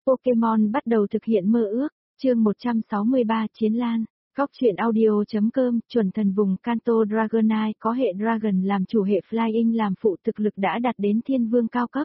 Pokemon bắt đầu thực hiện mơ ước, chương 163 Chiến Lan, Góc truyện audio.com, chuẩn thần vùng Kanto Dragonite có hệ Dragon làm chủ hệ Flying làm phụ thực lực đã đạt đến thiên vương cao cấp.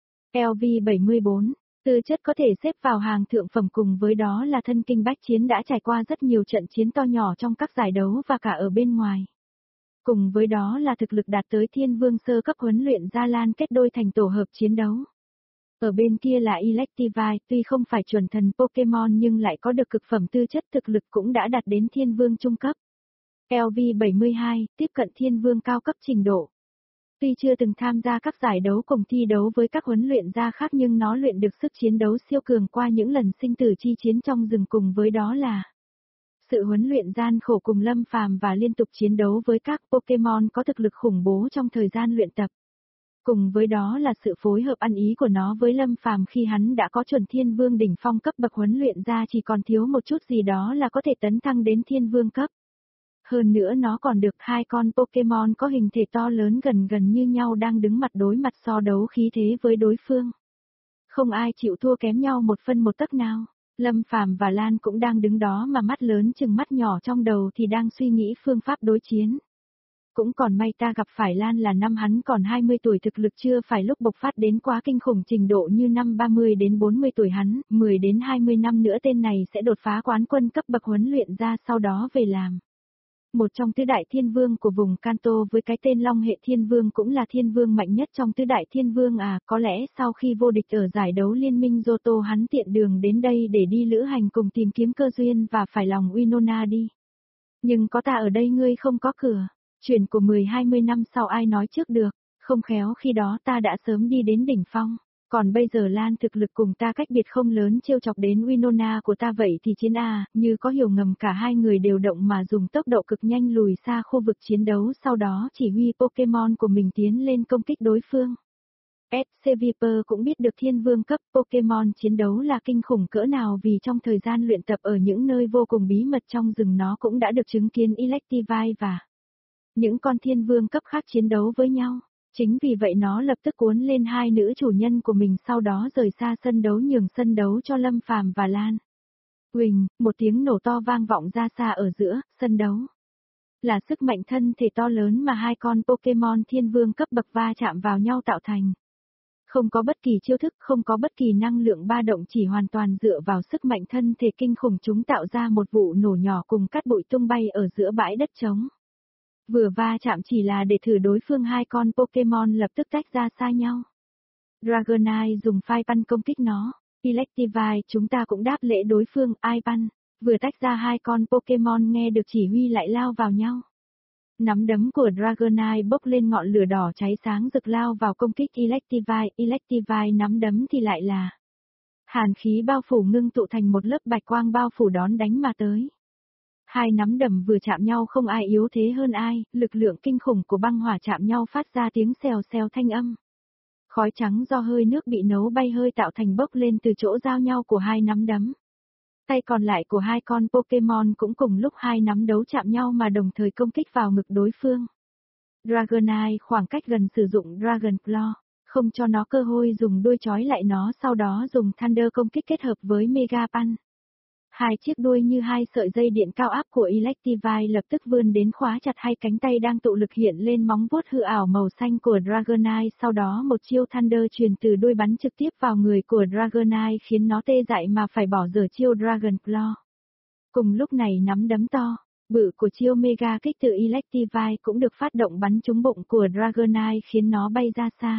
LV74, tư chất có thể xếp vào hàng thượng phẩm cùng với đó là thân kinh bách chiến đã trải qua rất nhiều trận chiến to nhỏ trong các giải đấu và cả ở bên ngoài. Cùng với đó là thực lực đạt tới thiên vương sơ cấp huấn luyện ra Lan kết đôi thành tổ hợp chiến đấu. Ở bên kia là Electivire, tuy không phải chuẩn thần Pokemon nhưng lại có được cực phẩm tư chất thực lực cũng đã đạt đến thiên vương trung cấp. LV72, tiếp cận thiên vương cao cấp trình độ. Tuy chưa từng tham gia các giải đấu cùng thi đấu với các huấn luyện gia khác nhưng nó luyện được sức chiến đấu siêu cường qua những lần sinh tử chi chiến trong rừng cùng với đó là sự huấn luyện gian khổ cùng Lâm Phàm và liên tục chiến đấu với các Pokemon có thực lực khủng bố trong thời gian luyện tập. Cùng với đó là sự phối hợp ăn ý của nó với Lâm Phàm khi hắn đã có chuẩn thiên vương đỉnh phong cấp bậc huấn luyện ra chỉ còn thiếu một chút gì đó là có thể tấn thăng đến thiên vương cấp. Hơn nữa nó còn được hai con Pokemon có hình thể to lớn gần như nhau đang đứng mặt đối mặt so đấu khí thế với đối phương. Không ai chịu thua kém nhau một phân một tấc nào. Lâm Phàm và Lan cũng đang đứng đó mà mắt lớn chừng mắt nhỏ trong đầu thì đang suy nghĩ phương pháp đối chiến. Cũng còn may ta gặp phải Lan là năm hắn còn 20 tuổi thực lực chưa phải lúc bộc phát đến quá kinh khủng trình độ như năm 30 đến 40 tuổi hắn, 10 đến 20 năm nữa tên này sẽ đột phá quán quân cấp bậc huấn luyện ra sau đó về làm một trong tứ đại thiên vương của vùng Kanto với cái tên Long hệ thiên vương cũng là thiên vương mạnh nhất trong tứ đại thiên vương có lẽ sau khi vô địch ở giải đấu liên minh Johto hắn tiện đường đến đây để đi lữ hành cùng tìm kiếm cơ duyên và phải lòng Winona đi. Nhưng có ta ở đây ngươi không có cửa, chuyện của 10-20 năm sau ai nói trước được, không khéo khi đó ta đã sớm đi đến đỉnh phong. Còn bây giờ Lan thực lực cùng ta cách biệt không lớn trêu chọc đến Winona của ta vậy thì chiến như có hiểu ngầm cả hai người đều động mà dùng tốc độ cực nhanh lùi xa khu vực chiến đấu sau đó chỉ huy Pokemon của mình tiến lên công kích đối phương. SC Viper cũng biết được thiên vương cấp Pokemon chiến đấu là kinh khủng cỡ nào vì trong thời gian luyện tập ở những nơi vô cùng bí mật trong rừng nó cũng đã được chứng kiến Electivire và những con thiên vương cấp khác chiến đấu với nhau. Chính vì vậy nó lập tức cuốn lên hai nữ chủ nhân của mình sau đó rời xa sân đấu nhường sân đấu cho Lâm Phàm và Lan. Huỳnh, một tiếng nổ to vang vọng ra xa ở giữa sân đấu. Là sức mạnh thân thể to lớn mà hai con Pokemon thiên vương cấp bậc va chạm vào nhau tạo thành. Không có bất kỳ chiêu thức, không có bất kỳ năng lượng ba động chỉ hoàn toàn dựa vào sức mạnh thân thể kinh khủng chúng tạo ra một vụ nổ nhỏ cùng cát bụi tung bay ở giữa bãi đất trống. Vừa va chạm chỉ là để thử đối phương hai con Pokemon lập tức tách ra xa nhau. Dragonite dùng phai bắn công kích nó. Electivire chúng ta cũng đáp lễ đối phương Ipan. Vừa tách ra hai con Pokemon nghe được chỉ huy lại lao vào nhau. Nắm đấm của Dragonite bốc lên ngọn lửa đỏ cháy sáng rực lao vào công kích Electivire. Electivire nắm đấm thì lại là hàn khí bao phủ ngưng tụ thành một lớp bạch quang bao phủ đón đánh mà tới. Hai nắm đấm vừa chạm nhau không ai yếu thế hơn ai, lực lượng kinh khủng của băng hỏa chạm nhau phát ra tiếng xèo xèo thanh âm. Khói trắng do hơi nước bị nấu bay hơi tạo thành bốc lên từ chỗ giao nhau của hai nắm đấm. Tay còn lại của hai con Pokemon cũng cùng lúc hai nắm đấu chạm nhau mà đồng thời công kích vào ngực đối phương. Dragonite khoảng cách gần sử dụng Dragon Claw, không cho nó cơ hội dùng đuôi trói lại nó sau đó dùng Thunder công kích kết hợp với Mega Punch. Hai chiếc đuôi như hai sợi dây điện cao áp của Electivire lập tức vươn đến khóa chặt hai cánh tay đang tụ lực hiện lên móng vuốt hư ảo màu xanh của Dragonite sau đó một chiêu Thunder truyền từ đuôi bắn trực tiếp vào người của Dragonite khiến nó tê dại mà phải bỏ dở chiêu Dragon Claw. Cùng lúc này nắm đấm to, bự của chiêu Mega kích từ Electivire cũng được phát động bắn trúng bụng của Dragonite khiến nó bay ra xa.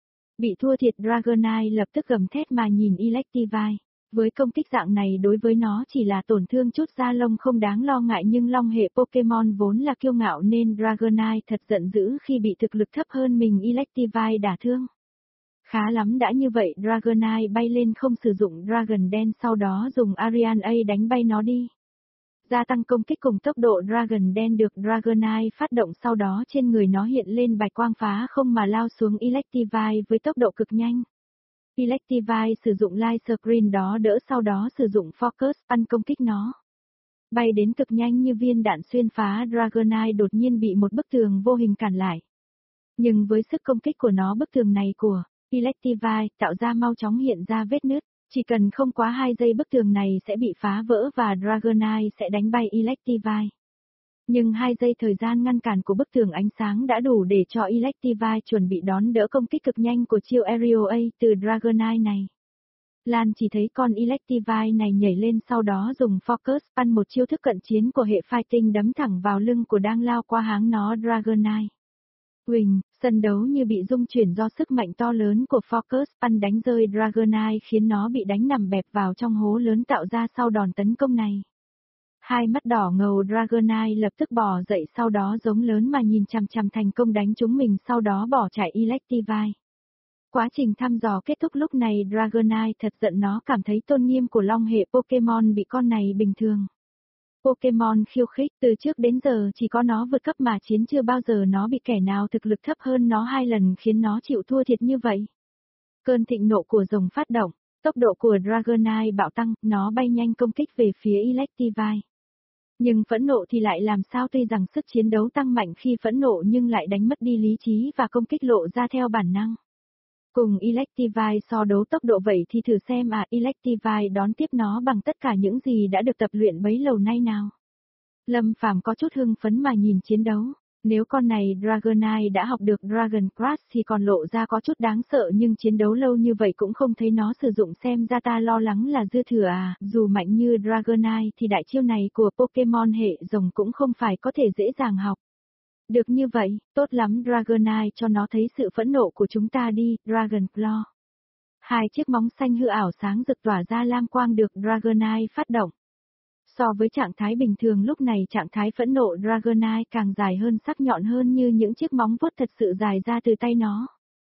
Bị thua thiệt Dragonite lập tức gầm thét mà nhìn Electivire. Với công kích dạng này đối với nó chỉ là tổn thương chút da lông không đáng lo ngại nhưng long hệ Pokemon vốn là kiêu ngạo nên Dragonite thật giận dữ khi bị thực lực thấp hơn mình Electivire đả thương. Khá lắm đã như vậy Dragonite bay lên không sử dụng Dragon Dance sau đó dùng Arian A đánh bay nó đi. Gia tăng công kích cùng tốc độ Dragon Dance được Dragonite phát động sau đó trên người nó hiện lên bạch quang phá không mà lao xuống Electivire với tốc độ cực nhanh. Electivire sử dụng Light Screen đó đỡ sau đó sử dụng Focus Punch công kích nó. Bay đến cực nhanh như viên đạn xuyên phá Dragonite đột nhiên bị một bức tường vô hình cản lại. Nhưng với sức công kích của nó bức tường này của Electivire tạo ra mau chóng hiện ra vết nứt. Chỉ cần không quá 2 giây bức tường này sẽ bị phá vỡ và Dragonite sẽ đánh bay Electivire. Nhưng 2 giây thời gian ngăn cản của bức tường ánh sáng đã đủ để cho Electivire chuẩn bị đón đỡ công kích cực nhanh của chiêu Aerial A từ Dragonite này. Lan chỉ thấy con Electivire này nhảy lên sau đó dùng Focus Punch, một chiêu thức cận chiến của hệ Fighting, đấm thẳng vào lưng của đang lao qua háng nó Dragonite. Huỳnh, sân đấu như bị rung chuyển do sức mạnh to lớn của Focus Punch đánh rơi Dragonite, khiến nó bị đánh nằm bẹp vào trong hố lớn tạo ra sau đòn tấn công này. Hai mắt đỏ ngầu Dragonite lập tức bò dậy, sau đó giống lớn mà nhìn chằm chằm thành công đánh trúng mình, sau đó bỏ chạy Electivire. Quá trình thăm dò kết thúc, lúc này Dragonite thật giận, nó cảm thấy tôn nghiêm của long hệ Pokemon bị con này bình thường. Pokemon khiêu khích, từ trước đến giờ chỉ có nó vượt cấp mà chiến, chưa bao giờ nó bị kẻ nào thực lực thấp hơn nó 2 lần khiến nó chịu thua thiệt như vậy. Cơn thịnh nộ của rồng phát động, tốc độ của Dragonite bạo tăng, nó bay nhanh công kích về phía Electivire. Nhưng phẫn nộ thì lại làm sao, tuy rằng sức chiến đấu tăng mạnh khi phẫn nộ nhưng lại đánh mất đi lý trí và công kích lộ ra theo bản năng. Cùng Electivire so đấu tốc độ vậy thì thử xem Electivire đón tiếp nó bằng tất cả những gì đã được tập luyện bấy lâu nay nào. Lâm Phàm có chút hưng phấn mà nhìn chiến đấu. Nếu con này Dragonite đã học được Dragon Crash thì còn lộ ra có chút đáng sợ, nhưng chiến đấu lâu như vậy cũng không thấy nó sử dụng, xem ra ta lo lắng là dư thừa Dù mạnh như Dragonite thì đại chiêu này của Pokemon hệ rồng cũng không phải có thể dễ dàng học. Được như vậy, tốt lắm Dragonite, cho nó thấy sự phẫn nộ của chúng ta đi, Dragon Claw. Hai chiếc móng xanh hư ảo sáng rực tỏa ra lam quang được Dragonite phát động. So với trạng thái bình thường, lúc này trạng thái phẫn nộ Dragonite càng dài hơn, sắc nhọn hơn, như những chiếc móng vuốt thật sự dài ra từ tay nó.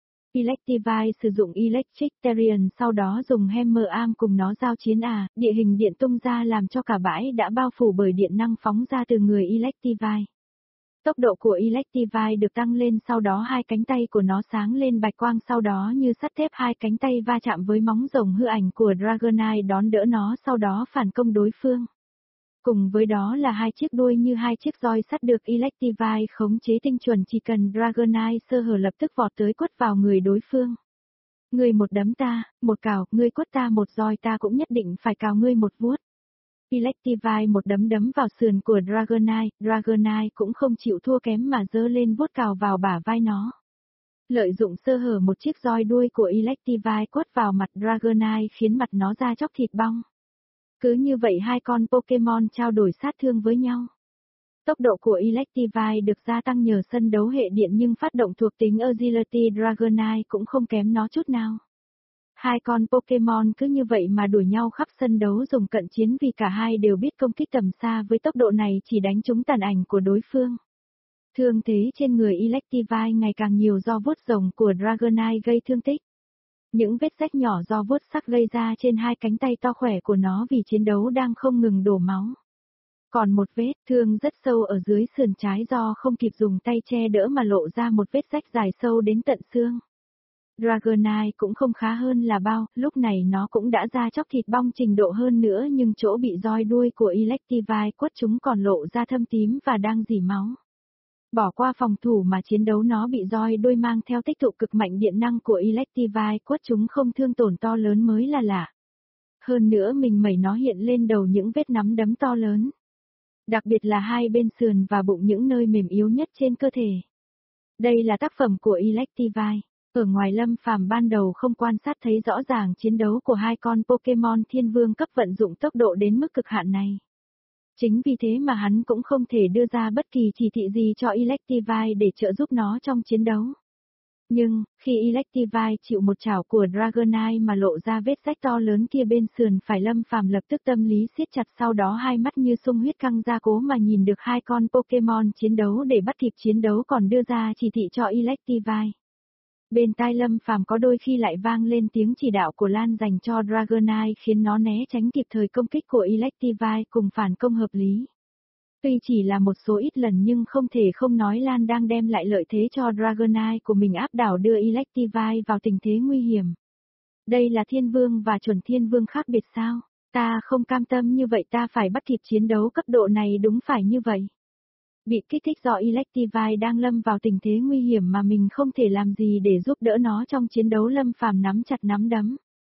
Electivire sử dụng Electric Therian, sau đó dùng Hammer Arm cùng nó giao chiến địa hình điện tung ra làm cho cả bãi đã bao phủ bởi điện năng phóng ra từ người Electivire. Tốc độ của Electivire được tăng lên, sau đó hai cánh tay của nó sáng lên bạch quang, sau đó như sắt thép hai cánh tay va chạm với móng rồng hư ảnh của Dragonite đón đỡ nó, sau đó phản công đối phương. Cùng với đó là hai chiếc đuôi như hai chiếc roi sắt được Electivire khống chế tinh chuẩn, chỉ cần Dragonite sơ hở lập tức vọt tới quất vào người đối phương. Ngươi một đấm ta, một cào, ngươi quất ta một roi, ta cũng nhất định phải cào ngươi một vuốt. Electivire một đấm đấm vào sườn của Dragonite cũng không chịu thua kém mà giơ lên vuốt cào vào bả vai nó. Lợi dụng sơ hở, một chiếc roi đuôi của Electivire quất vào mặt Dragonite khiến mặt nó ra chóc thịt bong. Cứ như vậy hai con Pokemon trao đổi sát thương với nhau. Tốc độ của Electivire được gia tăng nhờ sân đấu hệ điện, nhưng phát động thuộc tính Agility Dragonite cũng không kém nó chút nào. Hai con Pokemon cứ như vậy mà đuổi nhau khắp sân đấu dùng cận chiến, vì cả hai đều biết công kích tầm xa với tốc độ này chỉ đánh trúng tàn ảnh của đối phương. Thương thế trên người Electivire ngày càng nhiều do vuốt rồng của Dragonite gây thương tích. Những vết rách nhỏ do vuốt sắc gây ra trên hai cánh tay to khỏe của nó vì chiến đấu đang không ngừng đổ máu. Còn một vết thương rất sâu ở dưới sườn trái do không kịp dùng tay che đỡ mà lộ ra một vết rách dài sâu đến tận xương. Dragonite cũng không khá hơn là bao, lúc này nó cũng đã ra chóc thịt bong trình độ, hơn nữa nhưng chỗ bị roi đuôi của Electivire quất chúng còn lộ ra thâm tím và đang rỉ máu. Bỏ qua phòng thủ mà chiến đấu, nó bị roi đuôi mang theo tích tụ cực mạnh điện năng của Electivire quất chúng không thương tổn to lớn mới là lạ. Hơn nữa mình mẩy nó hiện lên đầu những vết nắm đấm to lớn. Đặc biệt là hai bên sườn và bụng, những nơi mềm yếu nhất trên cơ thể. Đây là tác phẩm của Electivire. Ở ngoài Lâm Phàm ban đầu không quan sát thấy rõ ràng chiến đấu của hai con Pokemon thiên vương cấp vận dụng tốc độ đến mức cực hạn này. Chính vì thế mà hắn cũng không thể đưa ra bất kỳ chỉ thị gì cho Electivire để trợ giúp nó trong chiến đấu. Nhưng, khi Electivire chịu một chảo của Dragonite mà lộ ra vết rách to lớn kia bên sườn phải, Lâm Phàm lập tức tâm lý siết chặt, sau đó hai mắt như sung huyết căng ra cố mà nhìn được hai con Pokemon chiến đấu để bắt kịp chiến đấu, còn đưa ra chỉ thị cho Electivire. Bên tai Lâm Phàm có đôi khi lại vang lên tiếng chỉ đạo của Lan dành cho Dragonite, khiến nó né tránh kịp thời công kích của Electivire cùng phản công hợp lý. Tuy chỉ là một số ít lần nhưng không thể không nói Lan đang đem lại lợi thế cho Dragonite của mình, áp đảo đưa Electivire vào tình thế nguy hiểm. Đây là thiên vương và chuẩn thiên vương khác biệt sao? Ta không cam tâm như vậy, ta phải bắt kịp chiến đấu cấp độ này, đúng phải như vậy. Bị kích thích do Electivire đang lâm vào tình thế nguy hiểm mà mình không thể làm gì để giúp đỡ nó trong chiến đấu, Lâm Phàm nắm chặt nắm đấm.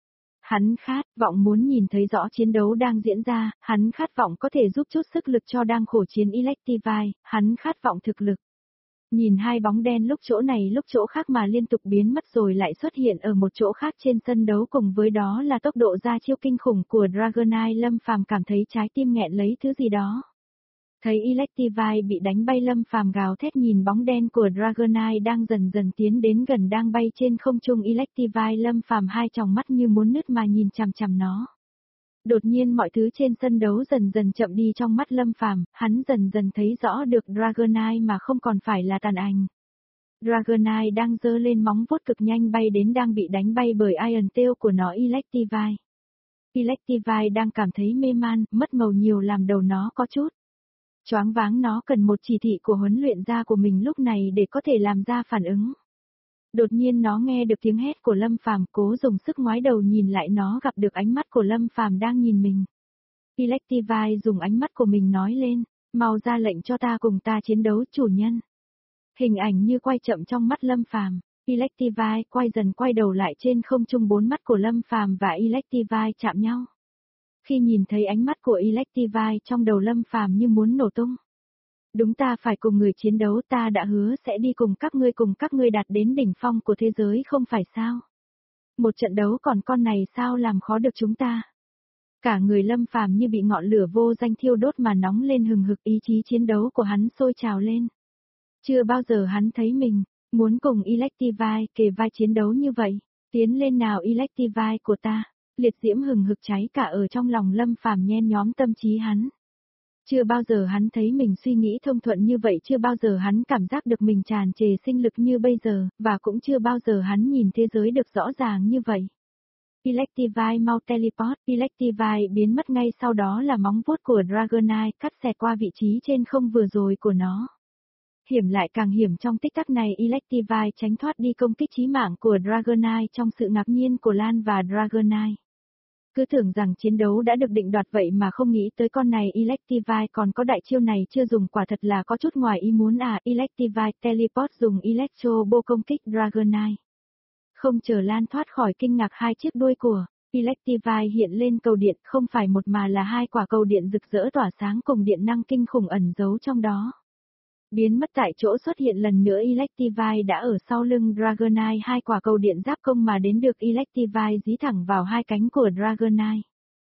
Hắn khát vọng muốn nhìn thấy rõ chiến đấu đang diễn ra, hắn khát vọng có thể giúp chút sức lực cho đang khổ chiến Electivire, hắn khát vọng thực lực. Nhìn hai bóng đen lúc chỗ này lúc chỗ khác mà liên tục biến mất rồi lại xuất hiện ở một chỗ khác trên sân đấu, cùng với đó là tốc độ ra chiêu kinh khủng của Dragonite. Lâm Phàm cảm thấy trái tim nghẹn lấy thứ gì đó. Thấy Electivire bị đánh bay, Lâm Phàm gào thét nhìn bóng đen của Dragonite đang dần dần tiến đến gần, đang bay trên không trung Electivire. Lâm Phàm hai tròng mắt như muốn nứt mà nhìn chằm chằm nó. Đột nhiên mọi thứ trên sân đấu dần dần chậm đi trong mắt Lâm Phàm, hắn dần dần thấy rõ được Dragonite mà không còn phải là tàn ảnh. Dragonite đang giơ lên móng vuốt cực nhanh bay đến, đang bị đánh bay bởi Iron Tail của nó Electivire. Electivire đang cảm thấy mê man, mất màu nhiều làm đầu nó có chút choáng váng, nó cần một chỉ thị của huấn luyện gia của mình lúc này để có thể làm ra phản ứng. Đột nhiên nó nghe được tiếng hét của Lâm Phàm, cố dùng sức ngoái đầu nhìn lại, nó gặp được ánh mắt của Lâm Phàm đang nhìn mình. Electivire dùng ánh mắt của mình nói lên, mau ra lệnh cho ta cùng ta chiến đấu chủ nhân. Hình ảnh như quay chậm trong mắt Lâm Phàm, Electivire quay đầu lại trên không trung, bốn mắt của Lâm Phàm và Electivire chạm nhau. Khi nhìn thấy ánh mắt của Electivire, trong đầu Lâm Phàm như muốn nổ tung. Đúng, ta phải cùng người chiến đấu, ta đã hứa sẽ đi cùng các ngươi đạt đến đỉnh phong của thế giới không phải sao? Một trận đấu còn con này sao làm khó được chúng ta? Cả người Lâm Phàm như bị ngọn lửa vô danh thiêu đốt mà nóng lên hừng hực, ý chí chiến đấu của hắn sôi trào lên. Chưa bao giờ hắn thấy mình muốn cùng Electivire kề vai chiến đấu như vậy. Tiến lên nào Electivire của ta. Liệt diễm hừng hực cháy cả ở trong lòng Lâm Phàm, nhen nhóm tâm trí hắn. Chưa bao giờ hắn thấy mình suy nghĩ thông thuận như vậy, chưa bao giờ hắn cảm giác được mình tràn trề sinh lực như bây giờ, và cũng chưa bao giờ hắn nhìn thế giới được rõ ràng như vậy. Electivire mau teleport, Electivire biến mất, ngay sau đó là móng vuốt của Dragonite cắt xẹt qua vị trí trên không vừa rồi của nó. Hiểm lại càng hiểm, trong tích tắc này Electivire tránh thoát đi công kích chí mạng của Dragonite trong sự ngạc nhiên của Lan và Dragonite. Cứ tưởng rằng chiến đấu đã được định đoạt vậy mà không nghĩ tới con này Electivire còn có đại chiêu này chưa dùng, quả thật là có chút ngoài ý muốn à. Electivire teleport dùng Electro Ball công kích Dragonite. Không chờ Lan thoát khỏi kinh ngạc, hai chiếc đuôi của Electivire hiện lên cầu điện, không phải một mà là hai quả cầu điện rực rỡ tỏa sáng cùng điện năng kinh khủng ẩn giấu trong đó. Biến mất tại chỗ, xuất hiện lần nữa Electivire đã ở sau lưng Dragonite, hai quả cầu điện giáp công mà đến được Electivire dí thẳng vào hai cánh của Dragonite.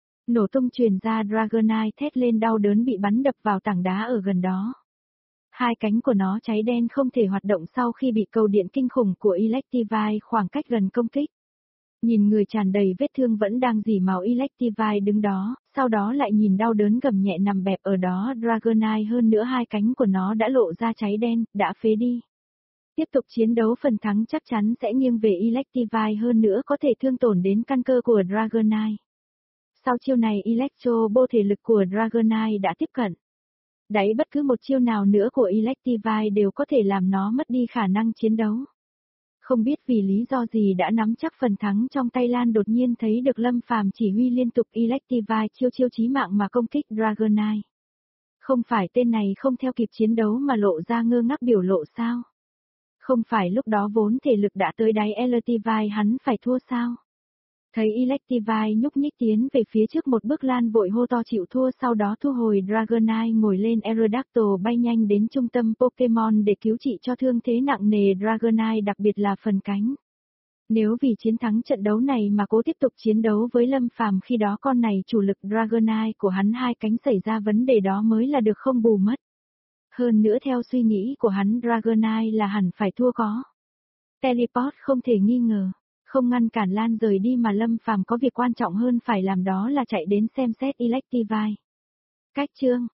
Nổ tung truyền ra, Dragonite thét lên đau đớn bị bắn đập vào tảng đá ở gần đó. Hai cánh của nó cháy đen không thể hoạt động sau khi bị cầu điện kinh khủng của Electivire khoảng cách gần công kích. Nhìn người tràn đầy vết thương vẫn đang rỉ máu Electivire đứng đó, sau đó lại nhìn đau đớn gầm nhẹ nằm bẹp ở đó Dragonite, hơn nữa hai cánh của nó đã lộ ra cháy đen, đã phế đi. Tiếp tục chiến đấu, phần thắng chắc chắn sẽ nghiêng về Electivire, hơn nữa có thể thương tổn đến căn cơ của Dragonite. Sau chiêu này Electro Ball thể lực của Dragonite đã tiếp cận. Đấy, bất cứ một chiêu nào nữa của Electivire đều có thể làm nó mất đi khả năng chiến đấu. Không biết vì lý do gì đã nắm chắc phần thắng trong tay, Lan đột nhiên thấy được Lâm Phàm chỉ huy liên tục Electivire chiêu chí mạng mà công kích Dragonite. Không phải tên này không theo kịp chiến đấu mà lộ ra ngơ ngác biểu lộ sao? Không phải lúc đó vốn thể lực đã tới đáy Electivire hắn phải thua sao? Thấy Electivire nhúc nhích tiến về phía trước một bước, Lan vội hô to chịu thua, sau đó thu hồi Dragonite ngồi lên Aerodactyl bay nhanh đến trung tâm Pokemon để cứu trị cho thương thế nặng nề Dragonite, đặc biệt là phần cánh. Nếu vì chiến thắng trận đấu này mà cố tiếp tục chiến đấu với Lâm Phàm, khi đó con này chủ lực Dragonite của hắn hai cánh xảy ra vấn đề đó mới là được không bù mất. Hơn nữa theo suy nghĩ của hắn Dragonite là hẳn phải thua có. Teleport không thể nghi ngờ. Không ngăn cản Lan rời đi mà Lâm Phàm có việc quan trọng hơn phải làm, đó là chạy đến xem xét Electivire. Cách chương